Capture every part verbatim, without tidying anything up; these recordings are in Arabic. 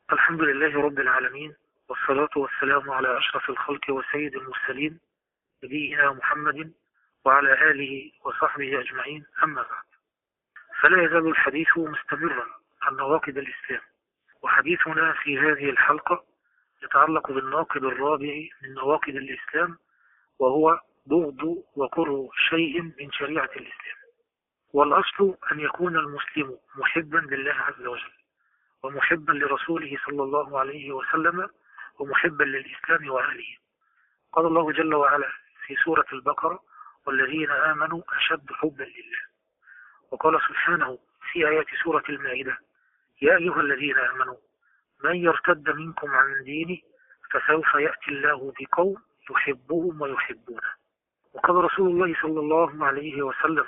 الحمد لله رب العالمين، والصلاة والسلام على أشرف الخلق وسيد المرسلين نبينا محمد وعلى آله وصحبه أجمعين، أما بعد. فلا يزال الحديث مستمرا عن نواقض الإسلام، وحديثنا في هذه الحلقة يتعلق بالناقض الرابع من نواقض الإسلام، وهو بغض وكره شيء من شريعة الإسلام. والأصل أن يكون المسلم محبا لله عز وجل، ومحبا لرسوله صلى الله عليه وسلم، ومحبا للإسلام وأهله. قال الله جل وعلا في سورة البقرة: والذين آمنوا أشد حبا لله. وقال سبحانه في آيات سورة المائدة: يا أيها الذين آمنوا من يرتد منكم عن دينه فسوف يأتي الله بقوم يحبهم ويحبونه. وقال رسول الله صلى الله عليه وسلم: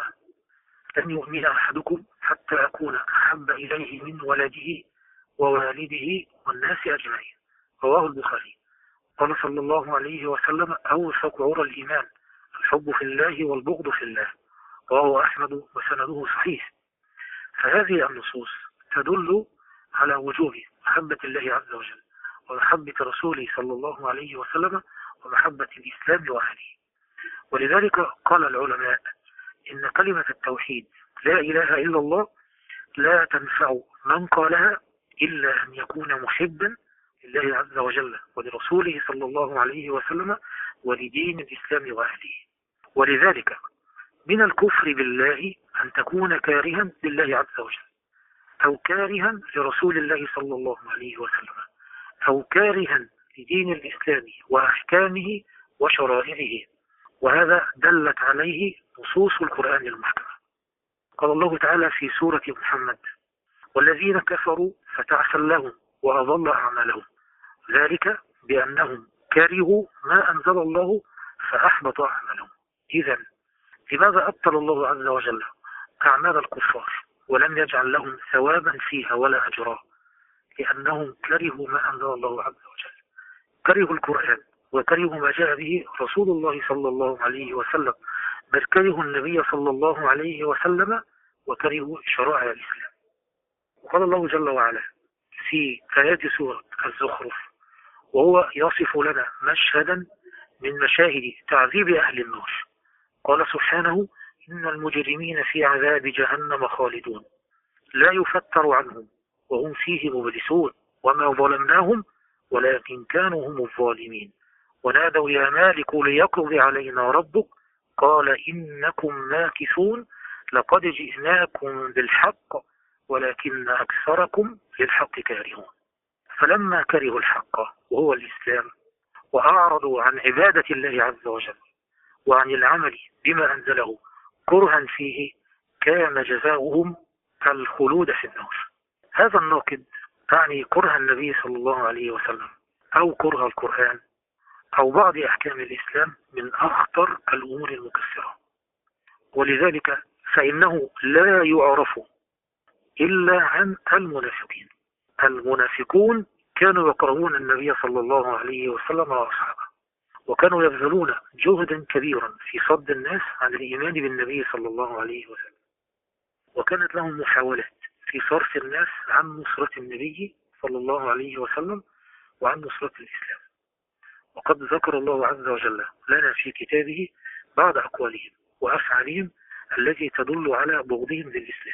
لن يؤمن أحدكم حتى أكون أحب إليه من ولده ووالده والناس أجمعين. رواه البخاري. قال صلى الله عليه وسلم: أوثق عرى الإيمان الحب في الله والبغض في الله. رواه أحمد وسنده صحيح. فهذه النصوص تدل على وجوب محبة الله عز وجل، ومحبة رسوله صلى الله عليه وسلم، ومحبة الإسلام وأهله. ولذلك قال العلماء إن كلمة التوحيد لا إله إلا الله لا تنفع من قالها إلا أن يكون محبا لله عز وجل ولرسوله صلى الله عليه وسلم ولدين الإسلام وأهله. ولذلك من الكفر بالله أن تكون كارها لله عز وجل، أو كارها لرسول الله صلى الله عليه وسلم، أو كارها لدين الإسلام وأحكامه وشرائعه. وهذا دلت عليه نصوص القرآن المحكم. قال الله تعالى في سورة محمد: والذين كفروا فتعسى لهم وأضل أعمالهم ذلك بأنهم كرهوا ما أنزل الله فأحبط أعمالهم. إذن لماذا أبطل الله عز وجل أعمال الكفار ولم يجعل لهم ثوابا فيها ولا أجرا؟ لأنهم كرهوا ما أنزل الله عز وجل، كرهوا القرآن، وكرهوا ما جاء به رسول الله صلى الله عليه وسلم، بل كرهوا النبي صلى الله عليه وسلم، وكرهوا شرائع الإسلام. وقال الله جل وعلا في آيات سورة الزخرف وهو يصف لنا مشهدا من مشاهد تعذيب أهل النار، قال سبحانه: إن المجرمين في عذاب جهنم خالدون لا يفتر عنهم وهم فيه مبلسون وما ظلمناهم ولكن كانوا هم الظالمين ونادوا يا مالك ليقضي علينا ربك قال إنكم ماكثون لقد جئناكم بالحق ولكن أكثركم للحق كارهون. فلما كرهوا الحق وهو الإسلام وأعرضوا عن عبادة الله عز وجل وعن العمل بما أنزله كرها فيه، كان جزاؤهم الخلود في النار. هذا الناقض يعني كره النبي صلى الله عليه وسلم، أو كره القرآن، أو بعض أحكام الإسلام، من أخطر الأمور المكفرة. ولذلك فإنه لا يعرف إلا عن المنافقين. المنافقون كانوا يكرهون النبي صلى الله عليه وسلم وأصحابه، وكانوا يبذلون جهدا كبيرا في صد الناس عن الإيمان بالنبي صلى الله عليه وسلم، وكانت لهم محاولات في صرف الناس عن نصرة النبي صلى الله عليه وسلم وعن نصرة الإسلام. وقد ذكر الله عز وجل لنا في كتابه بعض أقوالهم وأفعالهم التي تدل على بغضهم للإسلام.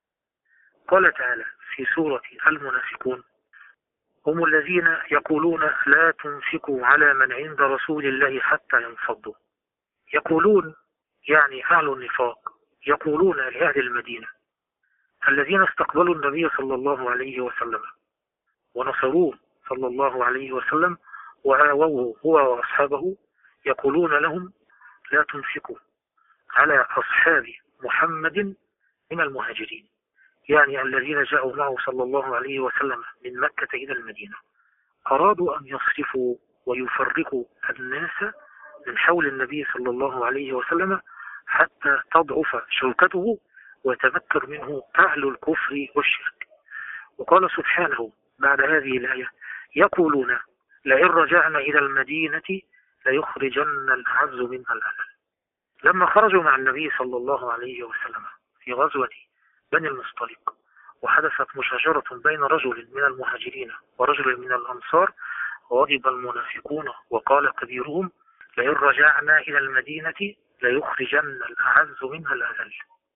قال تعالى في سورة المنافقون: هم الذين يقولون لا تنفقوا على من عند رسول الله حتى ينفضوا. يقولون يعني أهل النفاق، يقولون لأهل المدينة الذين استقبلوا النبي صلى الله عليه وسلم ونصروه صلى الله عليه وسلم وآووه هو وأصحابه، يقولون لهم لا تنفقوا على أصحاب محمد من المهاجرين، يعني الذين جاءوا معه صلى الله عليه وسلم من مكة إلى المدينة. أرادوا أن يصرفوا ويفرقوا الناس من حول النبي صلى الله عليه وسلم حتى تضعف شوكته ويتمكن منه أهل الكفر والشرك. وقال سبحانه بعد هذه الآية: يقولون لئن رجعنا إلى المدينة ليخرجن الأعز منها الأذل. لما خرجوا مع النبي صلى الله عليه وسلم في غزوة بني المصطلق وحدثت مشاجرة بين رجل من المهاجرين ورجل من الأنصار، غضب المنافقون وقال كبيرهم: لئن رجعنا إلى المدينة ليخرجن الأعز منها الأذل.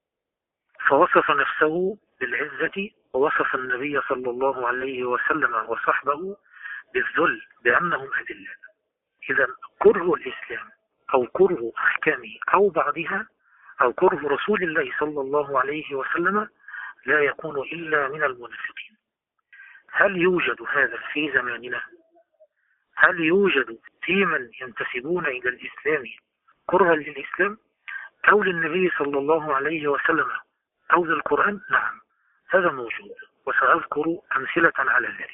فوصف نفسه بالعزة، ووصف النبي صلى الله عليه وسلم وصحبه بالذل بأنهم أذلاء. إذا كره الإسلام أو كره أحكامه أو بعضها أو كره رسول الله صلى الله عليه وسلم لا يكون إلا من المنافقين. هل يوجد هذا في زماننا؟ هل يوجد في من ينتسبون إلى الإسلام كرها للإسلام أو للنبي صلى الله عليه وسلم أو للقرآن؟ نعم، هذا موجود، وسأذكر أمثلة على ذلك.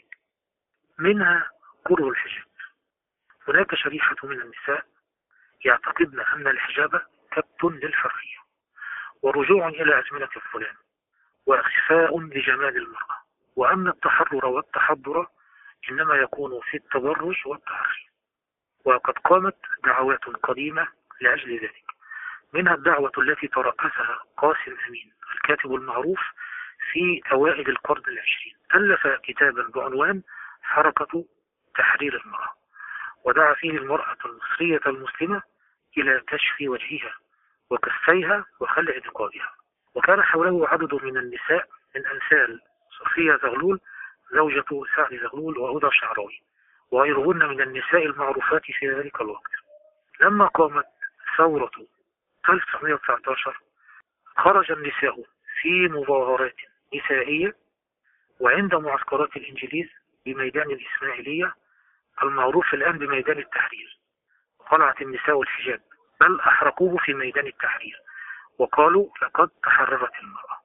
منها كره الحجاب. هناك شريحة من النساء يعتقدن أن الحجاب كبت للحرية ورجوع إلى أزمنة الظلام وإخفاء لجمال المرأة، وأن التحرر والتحضر إنما يكون في التبرج والتعري. وقد قامت دعوات قديمة لأجل ذلك، منها الدعوة التي ترأسها قاسم أمين الكاتب المعروف في أوائل القرن العشرين، ألف كتابا بعنوان حركة تحرير المرأة، ودعا فيه المرأة المصرية المسلمة إلى كشف وجهها وكفيها وخلع نقابها. وكان حوله عدد من النساء من أمثال صفية زغلول زوجة سعد زغلول وهدى شعراوي وغيرهن من النساء المعروفات في ذلك الوقت. لما قامت ثورة ألف وتسعمائة وتسعة عشر خرج النساء في مظاهرات نسائية، وعند معسكرات الإنجليز بميدان الإسماعيلية المعروف الآن بميدان التحرير خلعت النساء الحجاب، بل أحرقوه في ميدان التحرير وقالوا لقد تحررت المرأة،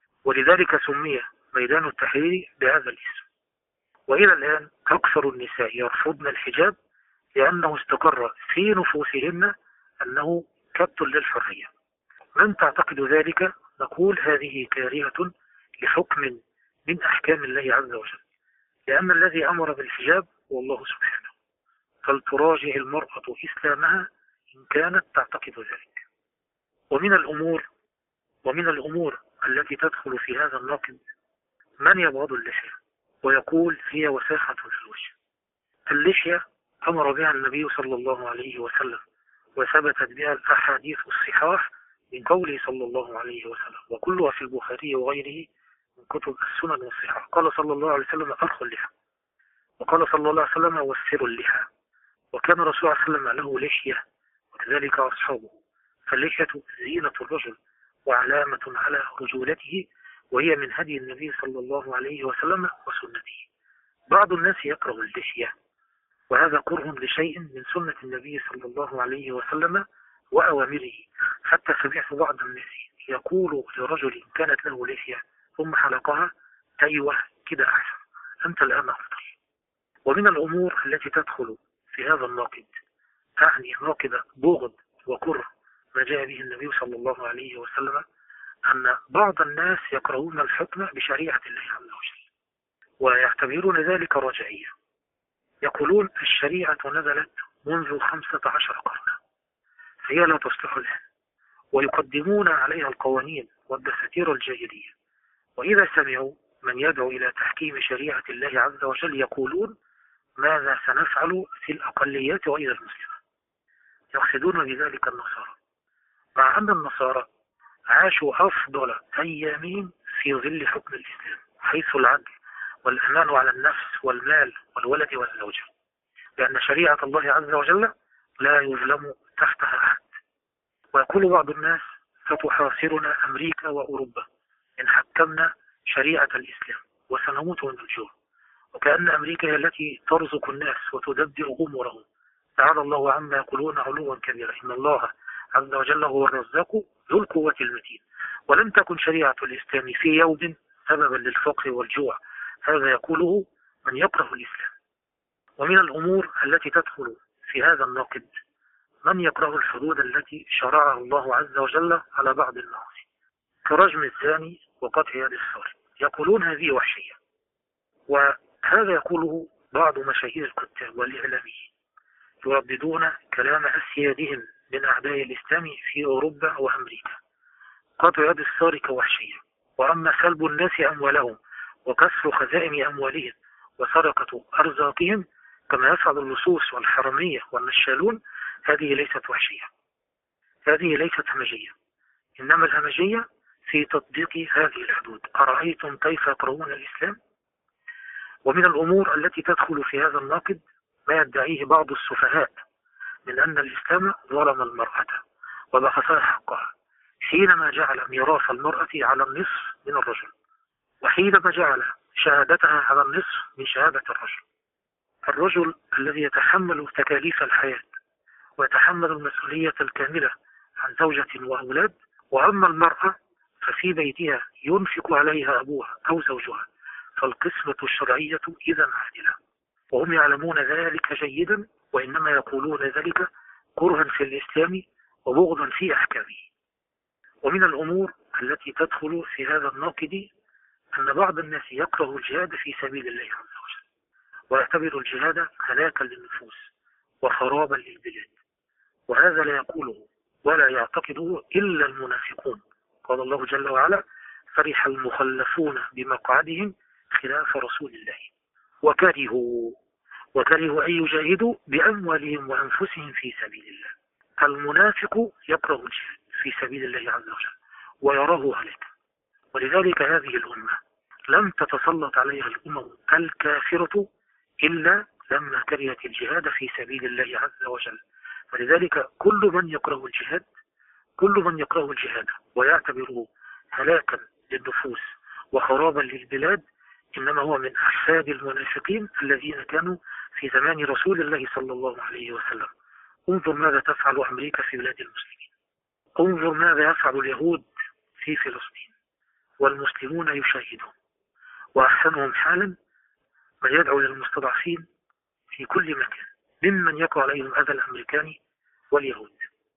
ولذلك سمي ميدان التحرير بهذا الاسم. وإلى الآن أكثر النساء يرفضن الحجاب لأنه استقر في نفوسهن أنه كبت للحرية. من تعتقد ذلك نقول هذه كارهة لحكم من أحكام الله عز وجل، لأن الذي أمر بالحجاب هو الله سبحانه، فلتراجع المرأة إسلامها إن كانت تعتقد ذلك. ومن الأمور ومن الأمور التي تدخل في هذا النقد من يبغض اللحية ويقول هي وساخة في الوجه. اللحية أمر بها النبي صلى الله عليه وسلم، وثبتت بها الأحاديث الصحاح من قوله صلى الله عليه وسلم، وكلها في البخاري وغيره من كتب السنن والصحاح. قال صلى الله عليه وسلم: أرخوا اللحى، وقال صلى الله عليه وسلم: وفروا اللحى. وكان الرسول صلى الله عليه وسلم له لحية وكذلك أصحابه، فاللحية زينة الرجل وعلامة على رجولته، وهي من هدي النبي صلى الله عليه وسلم وسنته. بعض الناس يكره اللحية، وهذا كره لشيء من سنة النبي صلى الله عليه وسلم وأوامره. حتى سمعت بعض الناس يقول لرجل كانت له لحية ثم حلقها: أيوة كده أحسن، أنت الآن أفضل. ومن الأمور التي تدخل في هذا الناقد، تعني ناقد بغض وكره ما جاء به النبي صلى الله عليه وسلم، أن بعض الناس يكرهون الحكم بشريعة الله عز وجل ويعتبرون ذلك رجعية. يقولون الشريعة نزلت منذ خمسة عشر قرنا فهي لا تصلح الآن، ويقدمون عليها القوانين والدساتير الجاهلية. وإذا سمعوا من يدعو إلى تحكيم شريعة الله عز وجل يقولون: ماذا سنفعل في الأقليات وإذا المسلمة؟ يقصدون بذلك النصارى، مع أن النصارى عاشوا أفضل أيامهم في ظل حكم الإسلام، حيث العدل والأمان على النفس والمال والولد والزوجة، لأن شريعة الله عز وجل لا يظلم تحتها أحد. ويقول بعض الناس: ستحاصرنا أمريكا وأوروبا إن حكمنا شريعة الإسلام وسنموت من الجوع، وكأن أمريكا هي التي ترزق الناس وتدبر أمورهم. تعالى الله عما يقولون علوا كبيرا، إن الله عز وجل هو الرزاق ذو القوة المتين. ولم تكن شريعة الإسلام في يوم سببا للفقر والجوع، هذا يقوله من يكره الإسلام. ومن الأمور التي تدخل في هذا النقد من يكره الحدود التي شرعها الله عز وجل على بعض المعاصي، كرجم الزاني وقطع يد السارق. يقولون هذه وحشية، وهذا يقوله بعض مشاهير الكتاب والإعلاميين يرددون كلام أسيادهم من أعداء الإسلام في أوروبا وأمريكا: قطع يد السارق وحشية، وأما سلب الناس أموالهم وكسر خزائن أموالهم وسرقة أرزاقهم كما يفعل اللصوص والحرمية والنشالون، هذه ليست وحشية، هذه ليست همجية، إنما الهمجية في تطبيق هذه الحدود. أرأيتم كيف يكرهون الإسلام؟ ومن الأمور التي تدخل في هذا الناقد ما يدعيه بعض السفهاء من أن الإسلام ظلم المرأة وبخسها حقها حينما جعل ميراث المرأة على النصف من الرجل، وحينما جعل شهادتها على النصف من شهادة الرجل. الرجل الذي يتحمل تكاليف الحياة ويتحمل المسؤولية الكاملة عن زوجة وأولاد، وأما المرأة ففي بيتها ينفق عليها أبوها أو زوجها، فالقسمة الشرعية إذا عادلة، وهم يعلمون ذلك جيدا، وإنما يقولون ذلك كرها في الإسلام وبغضا في أحكامه. ومن الأمور التي تدخل في هذا الناقد أن بعض الناس يكره الجهاد في سبيل الله عز وجل، ويعتبر الجهاد هلاكا للنفوس وخرابا للبلاد، وهذا لا يقوله ولا يعتقده إلا المنافقون. قال الله جل وعلا: فرح المخلفون بمقعدهم خلاف رسول الله وكرهوا وكرهوا أن يجاهدوا بأموالهم وأنفسهم في سبيل الله. المنافق يكره الجهاد في سبيل الله عز وجل ويراه هلاكا، ولذلك هذه الأمة لم تتسلط عليها الأمم الكافرة إلا لما كرهت الجهاد في سبيل الله عز وجل. ولذلك كل من يكره الجهاد كل من يكره الجهاد ويعتبره هلاكا للنفوس وخرابا للبلاد إنما هو من أحفاد المنافقين الذين كانوا في زمان رسول الله صلى الله عليه وسلم. انظر ماذا تفعل أمريكا في بلاد المسلمين، انظر ماذا يفعل اليهود في فلسطين، والمسلمون يشاهدون، وأحسنهم حالا من يدعو للمستضعفين في كل مكان ممن يقع عليهم أذى الأمريكان واليهود.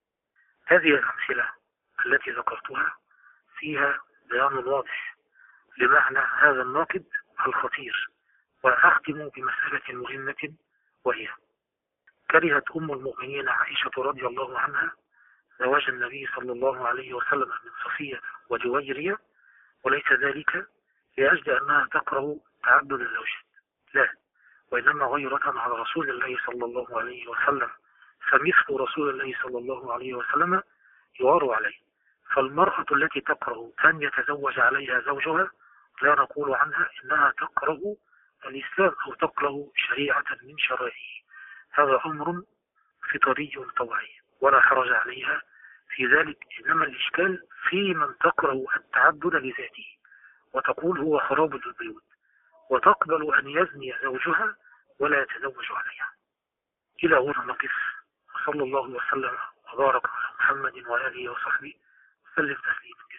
هذه الأمثلة التي ذكرتها فيها بيان واضح لمعنى هذا الناقد الخطير. وأختم بمسألة مهمة، وهي كرهت أم المؤمنين عائشة رضي الله عنها زواج النبي صلى الله عليه وسلم من صفية وجويرية، وليس ذلك لأجل أنها تكره تعدد الزوجات، لا، وإنما غيرة على رسول الله صلى الله عليه وسلم، فمثل رسول الله صلى الله عليه وسلم يغار عليه. فالمرأة التي تكره أن يتزوج عليها زوجها لا نقول عنها إنها تكره الإسلام أو تكره شريعة من شرائعه، هذا أمر فطري طبيعي ولا حرج عليها في ذلك، إنما الإشكال في من تكره التعدد لذاته وتقول هو خراب البيوت، وتقبل أن يزني زوجها ولا يتزوج عليها. إلى هنا نقف، وصلى الله وسلم وبارك على محمد وآله وصحبه وسلم تسليما.